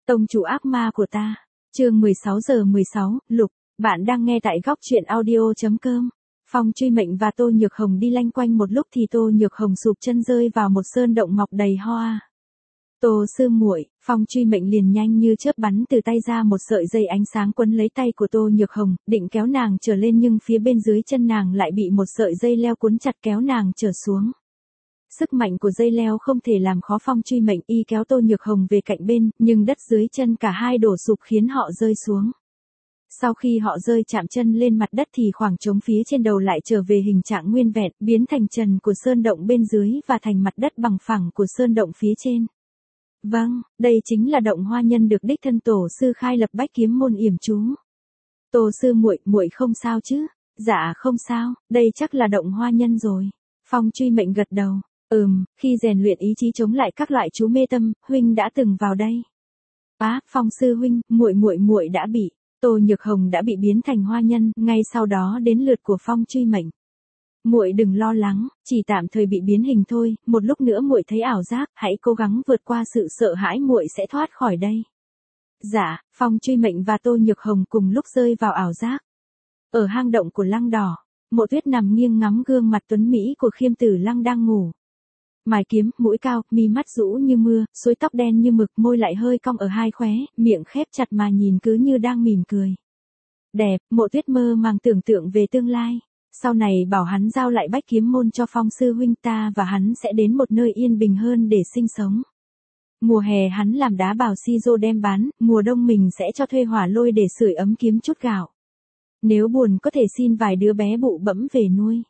Tông chủ ác ma của ta. Chương 16:16, Lục, bạn đang nghe tại góc truyện audio.com. Phong Truy Mệnh và Tô Nhược Hồng đi lanh quanh một lúc thì Tô Nhược Hồng sụp chân rơi vào một sơn động mọc đầy hoa. Tô sư muội, Phong Truy Mệnh liền nhanh như chớp bắn từ tay ra một sợi dây ánh sáng quấn lấy tay của Tô Nhược Hồng, định kéo nàng trở lên nhưng phía bên dưới chân nàng lại bị một sợi dây leo cuốn chặt kéo nàng trở xuống. Sức mạnh của dây leo không thể làm khó Phong Truy Mệnh, y kéo Tô Nhược Hồng về cạnh bên, nhưng đất dưới chân cả hai đổ sụp khiến họ rơi xuống. Sau khi họ rơi chạm chân lên mặt đất thì khoảng trống phía trên đầu lại trở về hình trạng nguyên vẹn, biến thành trần của sơn động bên dưới và thành mặt đất bằng phẳng của sơn động phía trên. Vâng, đây chính là động hoa nhân được đích thân tổ sư khai lập bách kiếm môn yểm trú. Tô sư muội, muội không sao chứ? Dạ không sao, đây chắc là động hoa nhân rồi. Phong Truy Mệnh gật đầu. Khi rèn luyện ý chí chống lại các loại chú mê tâm, huynh đã từng vào đây. Phong sư huynh, muội đã bị. Tô Nhược Hồng đã bị biến thành hoa nhân, ngay sau đó đến lượt của Phong Truy Mệnh. Muội đừng lo lắng, chỉ tạm thời bị biến hình thôi, một lúc nữa muội thấy ảo giác, hãy cố gắng vượt qua sự sợ hãi, muội sẽ thoát khỏi đây. Dạ, Phong Truy Mệnh và Tô Nhược Hồng cùng lúc rơi vào ảo giác. Ở hang động của Lăng Đỏ, Mộ Tuyết nằm nghiêng ngắm gương mặt tuấn mỹ của Khiêm Tử Lăng đang ngủ. Mài kiếm, mũi cao, mi mắt rũ như mưa, xối tóc đen như mực, môi lại hơi cong ở hai khóe, miệng khép chặt mà nhìn cứ như đang mỉm cười. Đẹp, Mộ Tuyết mơ màng tưởng tượng về tương lai. Sau này bảo hắn giao lại bách kiếm môn cho Phong sư huynh, ta và hắn sẽ đến một nơi yên bình hơn để sinh sống. Mùa hè hắn làm đá bào si rô đem bán, mùa đông mình sẽ cho thuê hỏa lôi để sưởi ấm kiếm chút gạo. Nếu buồn có thể xin vài đứa bé bụ bẫm về nuôi.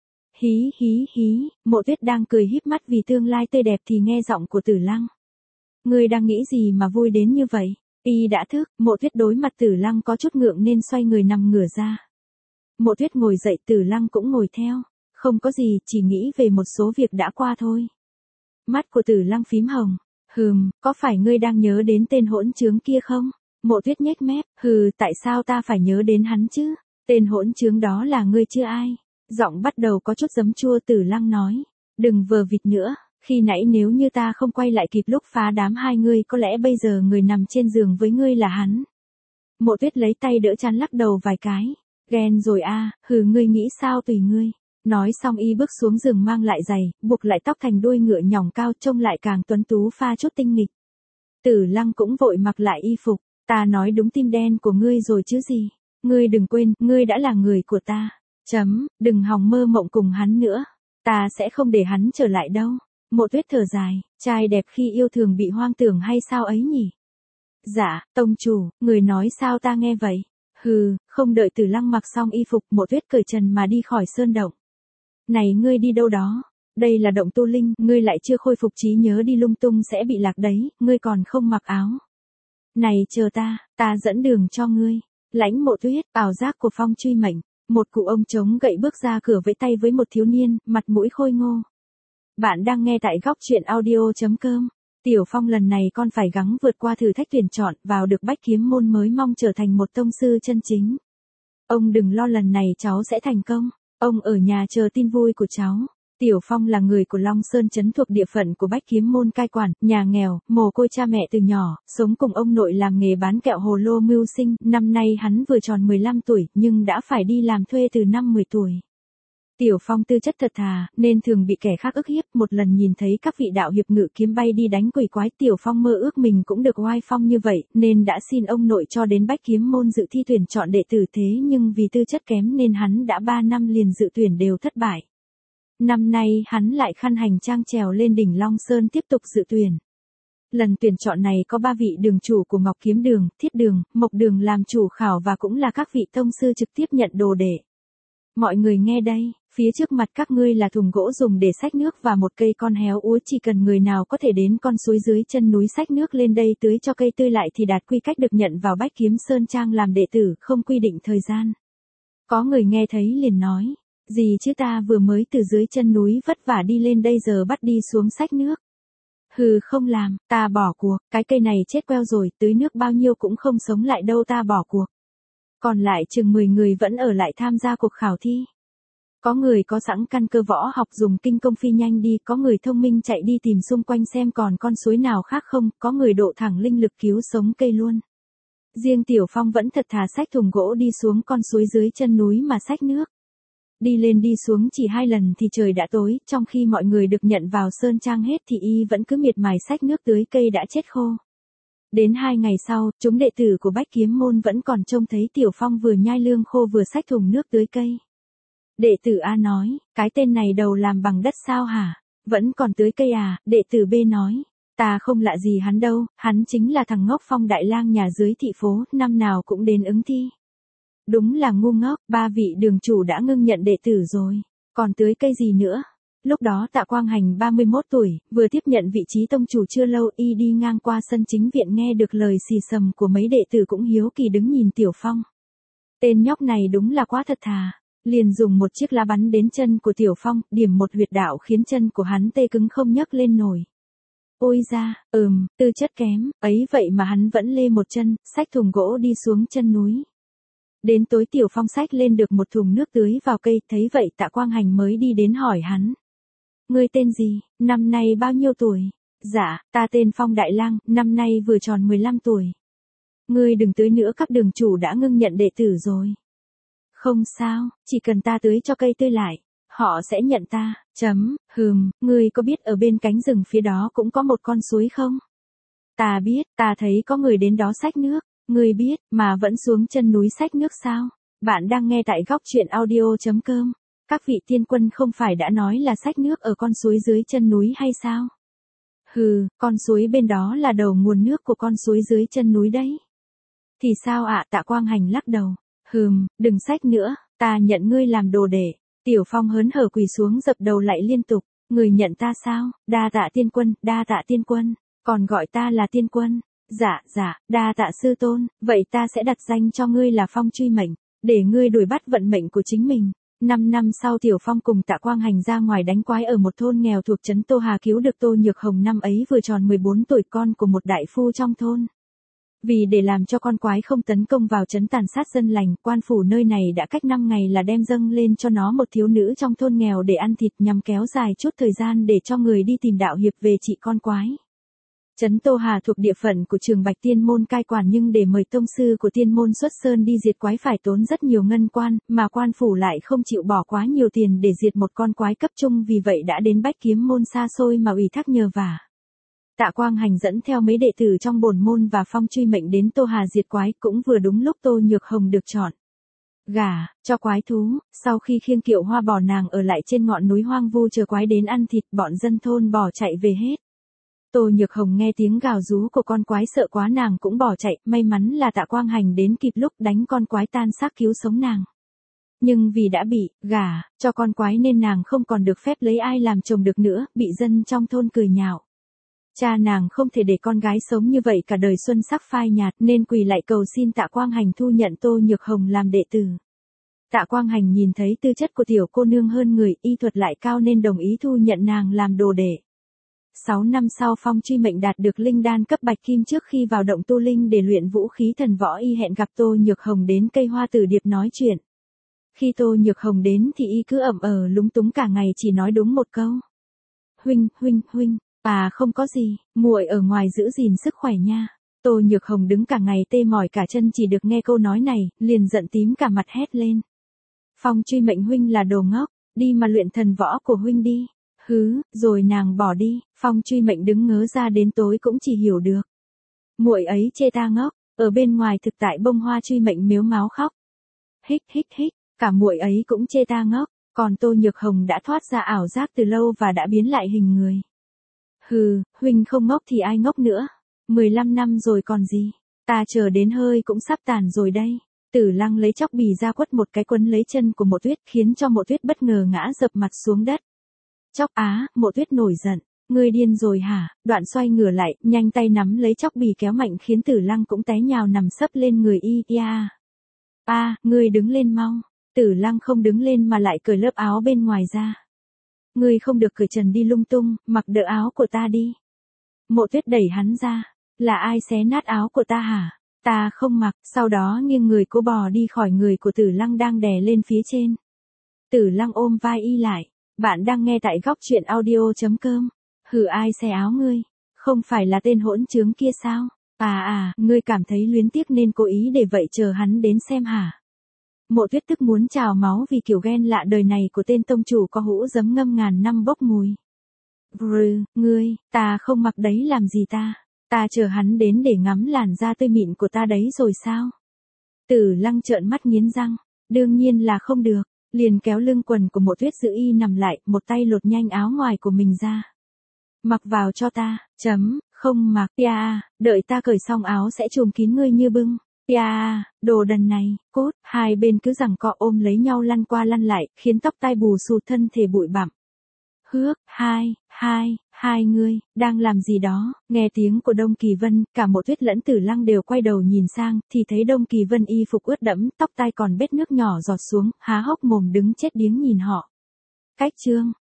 Hí, Mộ Tuyết đang cười híp mắt vì tương lai tươi đẹp thì nghe giọng của Tử Lăng. Ngươi đang nghĩ gì mà vui đến như vậy? Y đã thức, Mộ Tuyết đối mặt Tử Lăng có chút ngượng nên xoay người nằm ngửa ra. Mộ Tuyết ngồi dậy, Tử Lăng cũng ngồi theo. Không có gì, chỉ nghĩ về một số việc đã qua thôi. Mắt của Tử Lăng phím hồng. Có phải ngươi đang nhớ đến tên hỗn trướng kia không? Mộ Tuyết nhếch mép, tại sao ta phải nhớ đến hắn chứ? Tên hỗn trướng đó là ngươi chứ ai? Giọng bắt đầu có chút giấm chua, Tử Lăng nói. Đừng vờ vịt nữa, khi nãy nếu như ta không quay lại kịp lúc phá đám hai ngươi có lẽ bây giờ người nằm trên giường với ngươi là hắn. Mộ Tuyết lấy tay đỡ chán lắc đầu vài cái. Ghen rồi à, ngươi nghĩ sao tùy ngươi. Nói xong y bước xuống giường mang lại giày, buộc lại tóc thành đuôi ngựa nhỏng cao trông lại càng tuấn tú pha chút tinh nghịch. Tử Lăng cũng vội mặc lại y phục. Ta nói đúng tim đen của ngươi rồi chứ gì. Ngươi đừng quên, ngươi đã là người của ta. Đừng hòng mơ mộng cùng hắn nữa. Ta sẽ không để hắn trở lại đâu. Mộ Tuyết thở dài, trai đẹp khi yêu thường bị hoang tưởng hay sao ấy nhỉ? Dạ, tông chủ, người nói sao ta nghe vậy? Không đợi Tử Lăng mặc xong y phục, Mộ Tuyết cởi trần mà đi khỏi sơn động. Này ngươi đi đâu đó? Đây là động tu linh, ngươi lại chưa khôi phục trí nhớ, đi lung tung sẽ bị lạc đấy, ngươi còn không mặc áo. Này chờ ta dẫn đường cho ngươi. Lãnh Mộ Tuyết, ảo giác của Phong Truy Mệnh. Một cụ ông chống gậy bước ra cửa vẫy tay với một thiếu niên, mặt mũi khôi ngô. Bạn đang nghe tại góc truyện audio.com. Tiểu Phong lần này con phải gắng vượt qua thử thách tuyển chọn, vào được bách kiếm môn mới mong trở thành một tông sư chân chính. Ông đừng lo, lần này cháu sẽ thành công. Ông ở nhà chờ tin vui của cháu. Tiểu Phong là người của Long Sơn trấn thuộc địa phận của bách kiếm môn cai quản, nhà nghèo, mồ côi cha mẹ từ nhỏ, sống cùng ông nội làm nghề bán kẹo hồ lô mưu sinh. Năm nay hắn vừa tròn 15 tuổi, nhưng đã phải đi làm thuê từ năm 10 tuổi. Tiểu Phong tư chất thật thà, nên thường bị kẻ khác ức hiếp. Một lần nhìn thấy các vị đạo hiệp ngự kiếm bay đi đánh quỷ quái, Tiểu Phong mơ ước mình cũng được oai phong như vậy, nên đã xin ông nội cho đến bách kiếm môn dự thi tuyển chọn đệ tử, thế nhưng vì tư chất kém nên hắn đã 3 năm liền dự tuyển đều thất bại. Năm nay hắn lại khăn hành trang trèo lên đỉnh Long Sơn tiếp tục dự tuyển. Lần tuyển chọn này có 3 vị đường chủ của Ngọc Kiếm Đường, Thiết Đường, Mộc Đường làm chủ khảo và cũng là các vị tông sư trực tiếp nhận đồ đệ. Mọi người nghe đây, phía trước mặt các ngươi là thùng gỗ dùng để xách nước và một cây con héo úa, chỉ cần người nào có thể đến con suối dưới chân núi xách nước lên đây tưới cho cây tươi lại thì đạt quy cách được nhận vào Bách Kiếm Sơn Trang làm đệ tử, không quy định thời gian. Có người nghe thấy liền nói, gì chứ, ta vừa mới từ dưới chân núi vất vả đi lên đây giờ bắt đi xuống xách nước. Không làm, ta bỏ cuộc, cái cây này chết queo rồi, tưới nước bao nhiêu cũng không sống lại đâu, ta bỏ cuộc. Còn lại chừng 10 người vẫn ở lại tham gia cuộc khảo thi. Có người có sẵn căn cơ võ học dùng kinh công phi nhanh đi, có người thông minh chạy đi tìm xung quanh xem còn con suối nào khác không, có người độ thẳng linh lực cứu sống cây luôn. Riêng Tiểu Phong vẫn thật thà xách thùng gỗ đi xuống con suối dưới chân núi mà xách nước. Đi lên đi xuống chỉ 2 lần thì trời đã tối, trong khi mọi người được nhận vào sơn trang hết thì y vẫn cứ miệt mài xách nước tưới cây đã chết khô. Đến 2 ngày sau, chúng đệ tử của Bách Kiếm Môn vẫn còn trông thấy Tiểu Phong vừa nhai lương khô vừa xách thùng nước tưới cây. Đệ tử A nói, cái tên này đầu làm bằng đất sao hả? Vẫn còn tưới cây à? Đệ tử B nói, ta không lạ gì hắn đâu, hắn chính là thằng ngốc Phong đại lang nhà dưới thị phố, năm nào cũng đến ứng thi. Đúng là ngu ngốc, 3 vị đường chủ đã ngưng nhận đệ tử rồi, còn tưới cây gì nữa? Lúc đó Tạ Quang Hành 31 tuổi, vừa tiếp nhận vị trí tông chủ chưa lâu, y đi ngang qua sân chính viện nghe được lời xì xầm của mấy đệ tử cũng hiếu kỳ đứng nhìn Tiểu Phong. Tên nhóc này đúng là quá thật thà, liền dùng một chiếc lá bắn đến chân của Tiểu Phong, điểm một huyệt đạo khiến chân của hắn tê cứng không nhấc lên nổi. Ôi da, tư chất kém, ấy vậy mà hắn vẫn lê một chân, xách thùng gỗ đi xuống chân núi. Đến tối Tiểu Phong xách lên được một thùng nước tưới vào cây, thấy vậy Tạ Quang Hành mới đi đến hỏi hắn. Ngươi tên gì, năm nay bao nhiêu tuổi? Dạ, ta tên Phong Đại Lang, năm nay vừa tròn 15 tuổi. Ngươi đừng tưới nữa, các đường chủ đã ngưng nhận đệ tử rồi. Không sao, chỉ cần ta tưới cho cây tươi lại, họ sẽ nhận ta. Ngươi có biết ở bên cánh rừng phía đó cũng có một con suối không? Ta biết, ta thấy có người đến đó xách nước. Ngươi biết, mà vẫn xuống chân núi xách nước sao? Bạn đang nghe tại góc truyện audio.com. Các vị tiên quân không phải đã nói là xách nước ở con suối dưới chân núi hay sao? Hừ, con suối bên đó là đầu nguồn nước của con suối dưới chân núi đấy. Thì sao ạ? Tạ Quang Hành lắc đầu. Đừng xách nữa, ta nhận ngươi làm đồ đệ. Tiểu Phong hớn hở quỳ xuống dập đầu lại liên tục. Người nhận ta sao? Đa tạ tiên quân, đa tạ tiên quân. Còn gọi ta là tiên quân. Dạ, đa tạ sư tôn, vậy ta sẽ đặt danh cho ngươi là Phong Truy Mệnh, để ngươi đuổi bắt vận mệnh của chính mình. 5 năm sau Tiểu Phong cùng Tạ Quang Hành ra ngoài đánh quái ở một thôn nghèo thuộc trấn Tô Hà, cứu được Tô Nhược Hồng năm ấy vừa tròn 14 tuổi, con của một đại phu trong thôn. Vì để làm cho con quái không tấn công vào trấn tàn sát dân lành, quan phủ nơi này đã cách 5 ngày là đem dâng lên cho nó một thiếu nữ trong thôn nghèo để ăn thịt, nhằm kéo dài chút thời gian để cho người đi tìm đạo hiệp về trị con quái. Trấn Tô Hà thuộc địa phận của Trường Bạch Tiên Môn cai quản, nhưng để mời tông sư của Tiên Môn xuất sơn đi diệt quái phải tốn rất nhiều ngân quan, mà quan phủ lại không chịu bỏ quá nhiều tiền để diệt một con quái cấp trung, vì vậy đã đến Bách Kiếm Môn xa xôi mà ủy thác nhờ vả. Tạ Quang Hành dẫn theo mấy đệ tử trong bổn môn và Phong Truy Mệnh đến Tô Hà diệt quái, cũng vừa đúng lúc Tô Nhược Hồng được chọn gả cho quái thú. Sau khi khiêng kiệu hoa bỏ nàng ở lại trên ngọn núi hoang vu chờ quái đến ăn thịt, bọn dân thôn bỏ chạy về hết. Tô Nhược Hồng nghe tiếng gào rú của con quái sợ quá nàng cũng bỏ chạy, may mắn là Tạ Quang Hành đến kịp lúc đánh con quái tan xác cứu sống nàng. Nhưng vì đã bị gả cho con quái nên nàng không còn được phép lấy ai làm chồng được nữa, bị dân trong thôn cười nhạo. Cha nàng không thể để con gái sống như vậy cả đời xuân sắc phai nhạt, nên quỳ lại cầu xin Tạ Quang Hành thu nhận Tô Nhược Hồng làm đệ tử. Tạ Quang Hành nhìn thấy tư chất của tiểu cô nương hơn người, y thuật lại cao nên đồng ý thu nhận nàng làm đồ đệ. 6 năm sau Phong Truy Mệnh đạt được linh đan cấp bạch kim, trước khi vào động tu linh để luyện vũ khí thần võ, y hẹn gặp Tô Nhược Hồng đến cây hoa tử điệp nói chuyện. Khi Tô Nhược Hồng đến thì y cứ lúng túng cả ngày, chỉ nói đúng một câu. Huynh, không có gì, muội ở ngoài giữ gìn sức khỏe nha. Tô Nhược Hồng đứng cả ngày tê mỏi cả chân, chỉ được nghe câu nói này, liền giận tím cả mặt hét lên. Phong Truy Mệnh huynh là đồ ngốc, đi mà luyện thần võ của huynh đi. Rồi nàng bỏ đi. Phong Truy Mệnh đứng ngớ ra đến tối cũng chỉ hiểu được. Muội ấy chê ta ngốc, ở bên ngoài thực tại bông hoa Truy Mệnh mếu máo khóc. Hích, cả muội ấy cũng chê ta ngốc, còn Tô Nhược Hồng đã thoát ra ảo giác từ lâu và đã biến lại hình người. Huynh không ngốc thì ai ngốc nữa. 15 năm rồi còn gì, ta chờ đến hơi cũng sắp tàn rồi đây. Tử Lăng lấy chóc bì ra quất một cái quấn lấy chân của Mộ Tuyết, khiến cho Mộ Tuyết bất ngờ ngã dập mặt xuống đất. Chóc á, Mộ Tuyết nổi giận, ngươi điên rồi hả? Đoạn xoay ngửa lại, nhanh tay nắm lấy chóc bì kéo mạnh khiến Tử Lăng cũng té nhào nằm sấp lên người y. Ngươi đứng lên mau. Tử Lăng không đứng lên mà lại cởi lớp áo bên ngoài ra. Ngươi không được cởi trần đi lung tung, mặc đỡ áo của ta đi. Mộ Tuyết đẩy hắn ra. Là ai xé nát áo của ta hả? Ta không mặc. Sau đó nghiêng người cô bò đi khỏi người của Tử Lăng đang đè lên phía trên. Tử Lăng ôm vai y lại. Bạn đang nghe tại góc chuyện audio.com. Hừ, ai xé áo ngươi? Không phải là tên hỗn trướng kia sao? Ngươi cảm thấy luyến tiếc nên cố ý để vậy chờ hắn đến xem hả? Mộ Tuyết tức muốn trào máu vì kiểu ghen lạ đời này của tên tông chủ có hũ giấm ngâm ngàn năm bốc mùi. Ngươi, ta không mặc đấy làm gì ta? Ta chờ hắn đến để ngắm làn da tươi mịn của ta đấy rồi sao? Tử Lăng trợn mắt nghiến răng. Đương nhiên là không được. Liền kéo lưng quần của Mộ Tuyết giữ y nằm lại, một tay lột nhanh áo ngoài của mình ra. Mặc vào cho ta, không mặc, đợi ta cởi xong áo sẽ trùm kín ngươi như bưng. Đồ đần này, cốt, hai bên cứ giằng co ôm lấy nhau lăn qua lăn lại, khiến tóc tai bù xù thân thể bụi bặm. Hước, hai ngươi, đang làm gì đó? Nghe tiếng của Đông Kỳ Vân, cả Mộ Tuyết lẫn Tử Lăng đều quay đầu nhìn sang, thì thấy Đông Kỳ Vân y phục ướt đẫm, tóc tai còn bết nước nhỏ giọt xuống, há hốc mồm đứng chết điếng nhìn họ. Cách chương,